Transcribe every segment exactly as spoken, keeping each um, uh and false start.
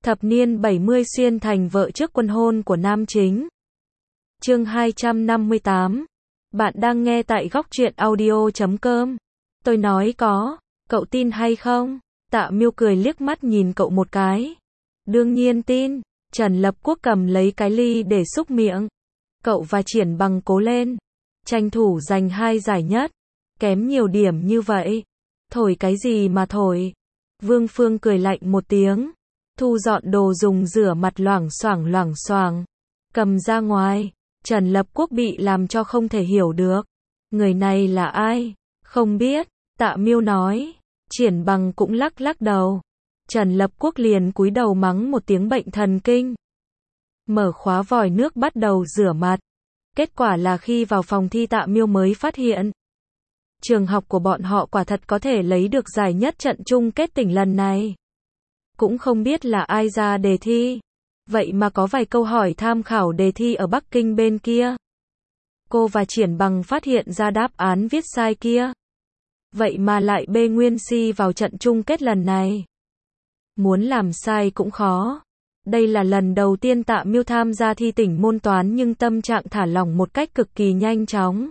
Thập niên bảy mươi xuyên thành vợ trước quân hôn của nam chính. Chương hai trăm năm mươi tám. Bạn đang nghe tại góc truyện audio chấm com. Tôi nói có, cậu tin hay không? Tạ Miêu cười liếc mắt nhìn cậu một cái. Đương nhiên tin. Trần Lập Quốc cầm lấy cái ly để xúc miệng. Cậu và Triển Bằng cố lên. Tranh thủ giành hai giải nhất. Kém nhiều điểm như vậy. Thổi cái gì mà thổi? Vương Phương cười lạnh một tiếng. Thu dọn đồ dùng rửa mặt loảng xoảng loảng xoảng. Cầm ra ngoài. Trần Lập Quốc bị làm cho không thể hiểu được. Người này là ai? Không biết. Tạ Miêu nói. Triển Bằng cũng lắc lắc đầu. Trần Lập Quốc liền cúi đầu mắng một tiếng bệnh thần kinh. Mở khóa vòi nước bắt đầu rửa mặt. Kết quả là khi vào phòng thi Tạ Miêu mới phát hiện. Trường học của bọn họ quả thật có thể lấy được giải nhất trận chung kết tỉnh lần này. Cũng không biết là ai ra đề thi. Vậy mà có vài câu hỏi tham khảo đề thi ở Bắc Kinh bên kia. Cô và Triển Bằng phát hiện ra đáp án viết sai kia. Vậy mà lại bê nguyên si vào trận chung kết lần này. Muốn làm sai cũng khó. Đây là lần đầu tiên Tạ Miêu tham gia thi tỉnh môn toán nhưng tâm trạng thả lỏng một cách cực kỳ nhanh chóng.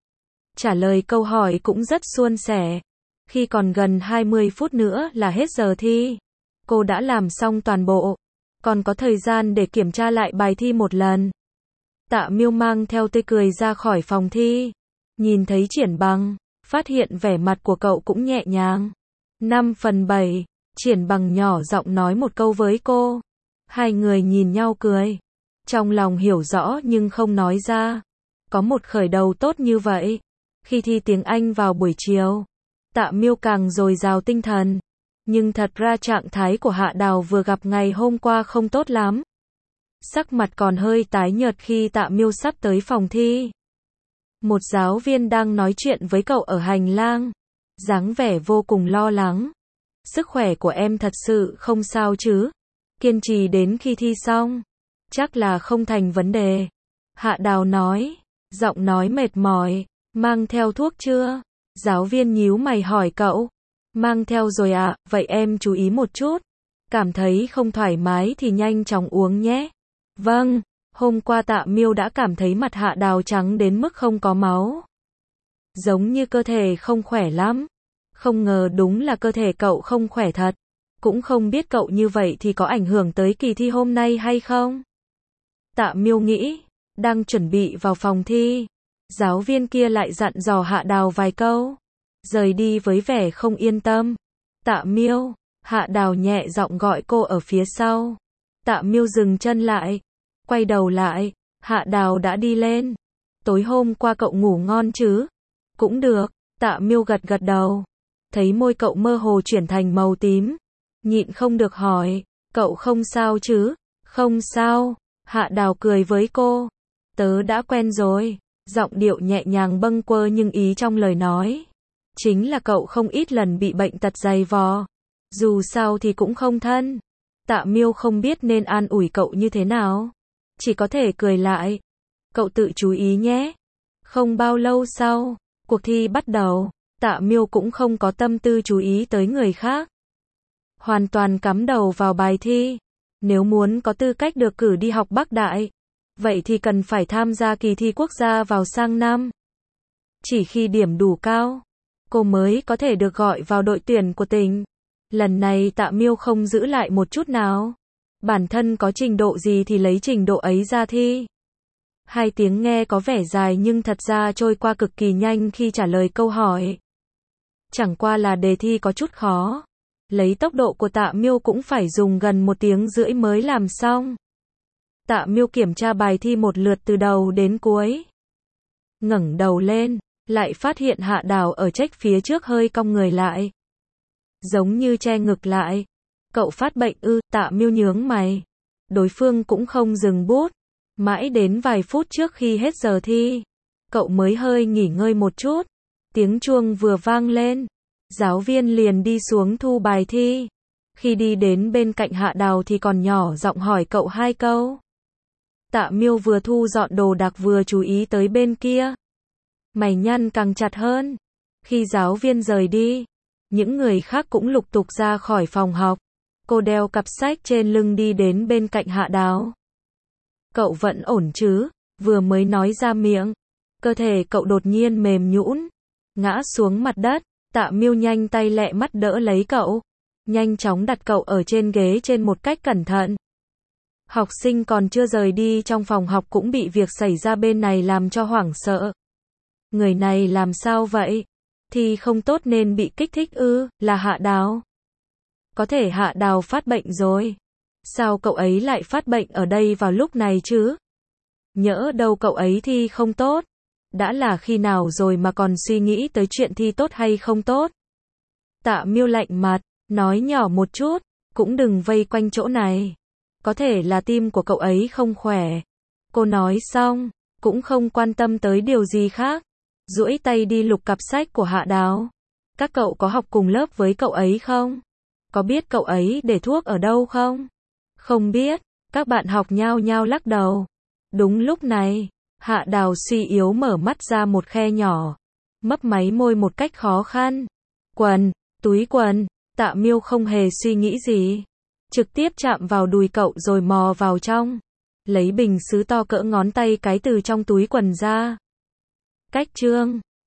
Trả lời câu hỏi cũng rất suôn sẻ. Khi còn gần hai mươi phút nữa là hết giờ thi. Cô đã làm xong toàn bộ. Còn có thời gian để kiểm tra lại bài thi một lần. Tạ Miêu mang theo tươi cười ra khỏi phòng thi. Nhìn thấy Triển Bằng, phát hiện vẻ mặt của cậu cũng nhẹ nhàng. năm phần bảy, Triển Bằng nhỏ giọng nói một câu với cô. Hai người nhìn nhau cười. Trong lòng hiểu rõ nhưng không nói ra. Có một khởi đầu tốt như vậy. Khi thi tiếng Anh vào buổi chiều, Tạ Miêu càng dồi dào tinh thần. Nhưng thật ra trạng thái của Hạ Đào vừa gặp ngày hôm qua không tốt lắm. Sắc mặt còn hơi tái nhợt khi Tạ Miêu sắp tới phòng thi. Một giáo viên đang nói chuyện với cậu ở hành lang. Dáng vẻ vô cùng lo lắng. Sức khỏe của em thật sự không sao chứ? Kiên trì đến khi thi xong. Chắc là không thành vấn đề. Hạ Đào nói. Giọng nói mệt mỏi. Mang theo thuốc chưa? Giáo viên nhíu mày hỏi cậu. Mang theo rồi ạ, à, vậy em chú ý một chút. Cảm thấy không thoải mái thì nhanh chóng uống nhé. Vâng, hôm qua Tạ Miêu đã cảm thấy mặt Hạ Đào trắng đến mức không có máu. Giống như cơ thể không khỏe lắm. Không ngờ đúng là cơ thể cậu không khỏe thật. Cũng không biết cậu như vậy thì có ảnh hưởng tới kỳ thi hôm nay hay không? Tạ Miêu nghĩ, đang chuẩn bị vào phòng thi. Giáo viên kia lại dặn dò Hạ Đào vài câu. Rời đi với vẻ không yên tâm. Tạ Miêu, Hạ Đào nhẹ giọng gọi cô ở phía sau. Tạ Miêu dừng chân lại. Quay đầu lại, Hạ Đào đã đi lên. Tối hôm qua cậu ngủ ngon chứ? Cũng được, Tạ Miêu gật gật đầu. Thấy môi cậu mơ hồ chuyển thành màu tím. Nhịn không được hỏi, cậu không sao chứ? Không sao, Hạ Đào cười với cô. Tớ đã quen rồi. Giọng điệu nhẹ nhàng bâng quơ nhưng ý trong lời nói. Chính là cậu không ít lần bị bệnh tật dày vò. Dù sao thì cũng không thân. Tạ Miêu không biết nên an ủi cậu như thế nào. Chỉ có thể cười lại. Cậu tự chú ý nhé. Không bao lâu sau, cuộc thi bắt đầu. Tạ Miêu cũng không có tâm tư chú ý tới người khác. Hoàn toàn cắm đầu vào bài thi. Nếu muốn có tư cách được cử đi học Bắc Đại, vậy thì cần phải tham gia kỳ thi quốc gia vào sang năm. Chỉ khi điểm đủ cao, cô mới có thể được gọi vào đội tuyển của tỉnh. Lần này Tạ Miêu không giữ lại một chút nào. Bản thân có trình độ gì thì lấy trình độ ấy ra thi. Hai tiếng nghe có vẻ dài nhưng thật ra trôi qua cực kỳ nhanh khi trả lời câu hỏi. Chẳng qua là đề thi có chút khó. Lấy tốc độ của Tạ Miêu cũng phải dùng gần một tiếng rưỡi mới làm xong. Tạ Miêu kiểm tra bài thi một lượt từ đầu đến cuối. Ngẩng đầu lên, lại phát hiện Hạ Đào ở trách phía trước hơi cong người lại. Giống như che ngực lại. Cậu phát bệnh ư? Tạ Miêu nhướng mày. Đối phương cũng không dừng bút. Mãi đến vài phút trước khi hết giờ thi, cậu mới hơi nghỉ ngơi một chút. Tiếng chuông vừa vang lên, giáo viên liền đi xuống thu bài thi. Khi đi đến bên cạnh Hạ Đào thì còn nhỏ giọng hỏi cậu hai câu. Tạ Miêu vừa thu dọn đồ đạc vừa chú ý tới bên kia. Mày nhăn càng chặt hơn. Khi giáo viên rời đi, những người khác cũng lục tục ra khỏi phòng học. Cô đeo cặp sách trên lưng đi đến bên cạnh Hạ Đào. Cậu vẫn ổn chứ? Vừa mới nói ra miệng, cơ thể cậu đột nhiên mềm nhũn, ngã xuống mặt đất. Tạ Miêu nhanh tay lẹ mắt đỡ lấy cậu, nhanh chóng đặt cậu ở trên ghế trên một cách cẩn thận. Học sinh còn chưa rời đi trong phòng học cũng bị việc xảy ra bên này làm cho hoảng sợ. Người này làm sao vậy? Thì không tốt nên bị kích thích ư? Là Hạ Đào. Có thể Hạ Đào phát bệnh rồi. Sao cậu ấy lại phát bệnh ở đây vào lúc này chứ? Nhỡ đâu cậu ấy thi không tốt. Đã là khi nào rồi mà còn suy nghĩ tới chuyện thi tốt hay không tốt? Tạ Miêu lạnh mặt, nói nhỏ một chút, cũng đừng vây quanh chỗ này. Có thể là tim của cậu ấy không khỏe. Cô nói xong, cũng không quan tâm tới điều gì khác, duỗi tay đi lục cặp sách của Hạ Đào. Các cậu có học cùng lớp với cậu ấy không? Có biết cậu ấy để thuốc ở đâu không? Không biết, các bạn học nhao nhao lắc đầu. Đúng lúc này, Hạ Đào suy yếu mở mắt ra một khe nhỏ, mấp máy môi một cách khó khăn. Quần, túi quần. Tạ Miêu không hề suy nghĩ gì, trực tiếp chạm vào đùi cậu rồi mò vào trong, lấy bình sứ to cỡ ngón tay cái từ trong túi quần ra. Cách trương,